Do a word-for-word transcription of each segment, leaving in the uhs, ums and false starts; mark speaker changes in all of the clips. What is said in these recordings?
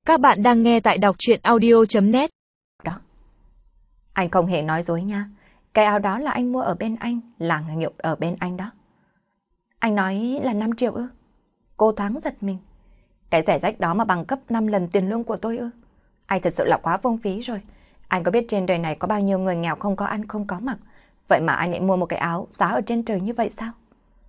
Speaker 1: Các bạn đang nghe tại đọc truyện audio chấm net.
Speaker 2: Đó. Anh không hề nói dối nha. Cái áo đó là anh mua ở bên anh, là người hiệu ở bên anh đó. Anh nói là năm triệu ư? Cô thoáng giật mình. Cái rẻ rách đó mà bằng cấp năm lần tiền lương của tôi ư? Anh thật sự là quá phung phí rồi. Anh có biết trên đời này có bao nhiêu người nghèo không có ăn không có mặc, vậy mà anh lại mua một cái áo giá ở trên trời như vậy sao?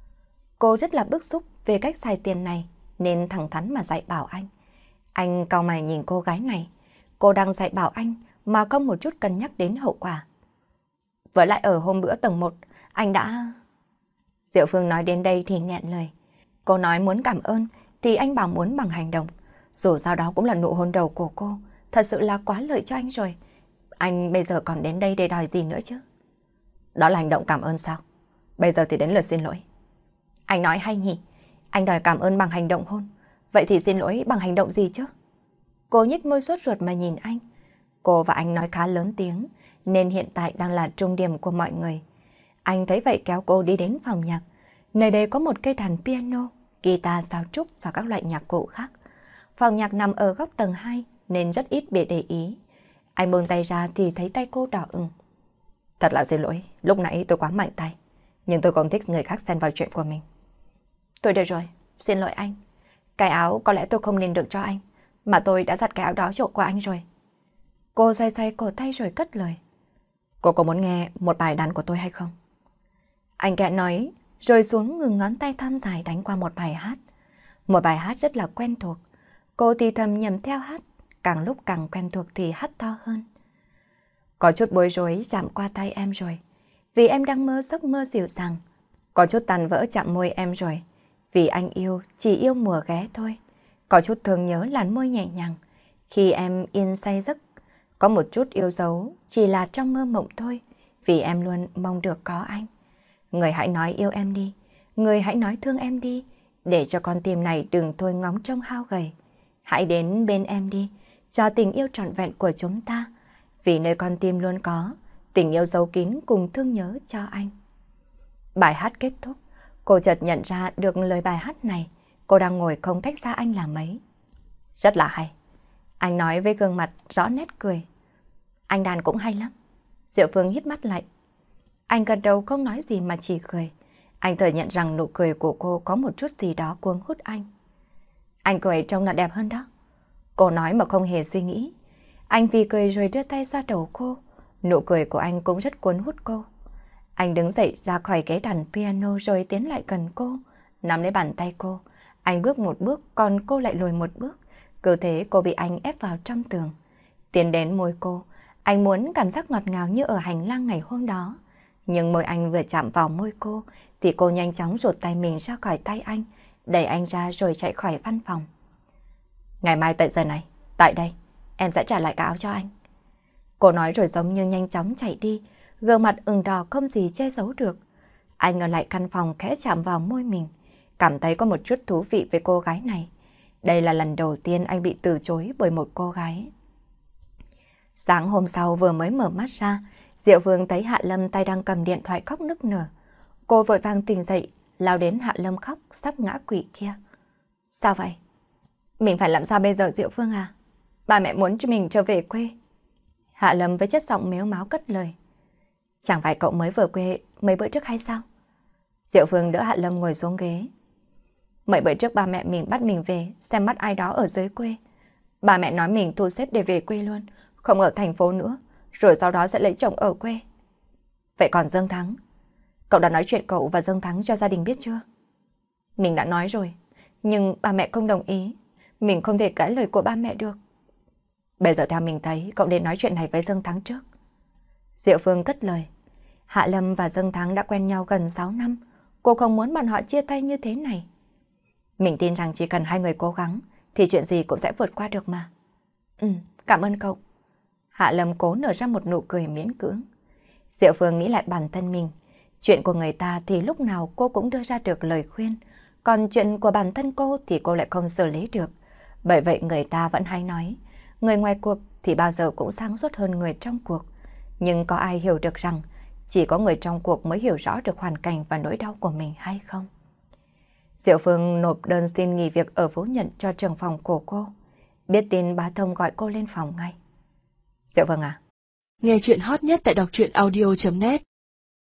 Speaker 2: Cô rất là bức xúc về cách xài tiền này, nên thẳng thắn mà dạy bảo anh. Anh cau mày nhìn cô gái này. Cô đang dạy bảo anh mà không một chút cân nhắc đến hậu quả. Với lại ở hôm bữa tầng một, anh đã... Diệu Phương nói đến đây thì nghẹn lời. Cô nói muốn cảm ơn thì anh bảo muốn bằng hành động. Dù sao đó cũng là nụ hôn đầu của cô, thật sự là quá lợi cho anh rồi. Anh bây giờ còn đến đây để đòi gì nữa chứ? Đó là hành động cảm ơn sao? Bây giờ thì đến lượt xin lỗi. Anh nói hay nhỉ? Anh đòi cảm ơn bằng hành động hôn. Vậy thì xin lỗi bằng hành động gì chứ? Cô nhếch môi sốt ruột mà nhìn anh. Cô và anh nói khá lớn tiếng, nên hiện tại đang là trung điểm của mọi người. Anh thấy vậy kéo cô đi đến phòng nhạc. Nơi đây có một cây đàn piano, guitar, sáo trúc và các loại nhạc cụ khác. Phòng nhạc nằm ở góc tầng hai nên rất ít bị để ý. Anh buông tay ra thì thấy tay cô đỏ ửng. Thật là xin lỗi, lúc nãy tôi quá mạnh tay. Nhưng tôi không thích người khác xen vào chuyện của mình. Tôi được rồi, xin lỗi anh. Cái áo có lẽ tôi không nên được cho anh, mà tôi đã giặt cái áo đó chỗ của anh rồi. Cô xoay xoay cổ tay rồi cất lời. Cô có muốn nghe một bài đàn của tôi hay không? Anh kẹ nói, rồi xuống ngừng ngón tay thon dài đánh qua một bài hát. Một bài hát rất là quen thuộc. Cô thì thầm nhầm theo hát, càng lúc càng quen thuộc thì hát to hơn. Có chút bối rối chạm qua tay em rồi, vì em đang mơ giấc mơ dịu dàng. Có chút tàn vỡ chạm môi em rồi, vì anh yêu chỉ yêu mùa ghé thôi. Có chút thương nhớ làn môi nhẹ nhàng, khi em yên say giấc. Có một chút yêu dấu chỉ là trong mơ mộng thôi, vì em luôn mong được có anh. Người hãy nói yêu em đi, người hãy nói thương em đi, để cho con tim này đừng thôi ngóng trông hao gầy. Hãy đến bên em đi, cho tình yêu trọn vẹn của chúng ta, vì nơi con tim luôn có tình yêu giấu kín cùng thương nhớ cho anh. Bài hát kết thúc, cô chợt nhận ra được lời bài hát này. Cô đang ngồi không cách xa anh là mấy. Rất là hay. Anh nói với gương mặt rõ nét cười. Anh đàn cũng hay lắm. Diệu Phương híp mắt lại. Anh gật đầu không nói gì mà chỉ cười. Anh thừa nhận rằng nụ cười của cô có một chút gì đó cuốn hút anh. Anh cười trông là đẹp hơn đó. Cô nói mà không hề suy nghĩ. Anh vì cười rồi đưa tay xoa đầu cô. Nụ cười của anh cũng rất cuốn hút cô. Anh đứng dậy ra khỏi ghế đàn piano rồi tiến lại gần cô, nắm lấy bàn tay cô. Anh bước một bước, còn cô lại lùi một bước. Cứ thế cô bị anh ép vào trong tường. Tiến đến môi cô, anh muốn cảm giác ngọt ngào như ở hành lang ngày hôm đó. Nhưng môi anh vừa chạm vào môi cô, thì cô nhanh chóng rụt tay mình ra khỏi tay anh, đẩy anh ra rồi chạy khỏi văn phòng. Ngày mai tại giờ này, tại đây, em sẽ trả lại cái áo cho anh. Cô nói rồi giống như nhanh chóng chạy đi, gương mặt ửng đỏ không gì che giấu được. Anh ở lại căn phòng khẽ chạm vào môi mình, cảm thấy có một chút thú vị với cô gái này. Đây là lần đầu tiên anh bị từ chối bởi một cô gái. Sáng hôm sau vừa mới mở mắt ra, Diệu Phương thấy Hạ Lâm tay đang cầm điện thoại khóc nức nở. Cô vội vàng tỉnh dậy, lao đến Hạ Lâm khóc sắp ngã quỵ kia. Sao vậy? Mình phải làm sao bây giờ Diệu Phương à? Ba mẹ muốn cho mình trở về quê. Hạ Lâm với chất giọng mếu máo cất lời. Chẳng phải cậu mới vừa quê mấy bữa trước hay sao? Diệu Phương đỡ Hạ Lâm ngồi xuống ghế. Mấy bữa trước ba mẹ mình bắt mình về xem mắt ai đó ở dưới quê. Ba mẹ nói mình thu xếp để về quê luôn, không ở thành phố nữa, rồi sau đó sẽ lấy chồng ở quê. Vậy còn Dương Thắng? Cậu đã nói chuyện cậu và Dương Thắng cho gia đình biết chưa? Mình đã nói rồi, nhưng ba mẹ không đồng ý. Mình không thể cãi lời của ba mẹ được. Bây giờ theo mình thấy cậu nên nói chuyện này với Dương Thắng trước. Diệu Phương cất lời. Hạ Lâm và Dương Thắng đã quen nhau gần sáu năm. Cô không muốn bọn họ chia tay như thế này. Mình tin rằng chỉ cần hai người cố gắng thì chuyện gì cũng sẽ vượt qua được mà. Ừ, cảm ơn cậu. Hạ Lâm cố nở ra một nụ cười miễn cưỡng. Diệu Phương nghĩ lại bản thân mình. Chuyện của người ta thì lúc nào cô cũng đưa ra được lời khuyên. Còn chuyện của bản thân cô thì cô lại không xử lý được. Bởi vậy người ta vẫn hay nói, người ngoài cuộc thì bao giờ cũng sáng suốt hơn người trong cuộc. Nhưng có ai hiểu được rằng chỉ có người trong cuộc mới hiểu rõ được hoàn cảnh và nỗi đau của mình hay không? Diệu Phương nộp đơn xin nghỉ việc ở Phú Nhuận cho trưởng phòng của cô. Biết tin bá Thông gọi cô lên phòng ngay. Dạ vâng ạ.
Speaker 1: Nghe chuyện hot nhất tại đọc truyện audio chấm net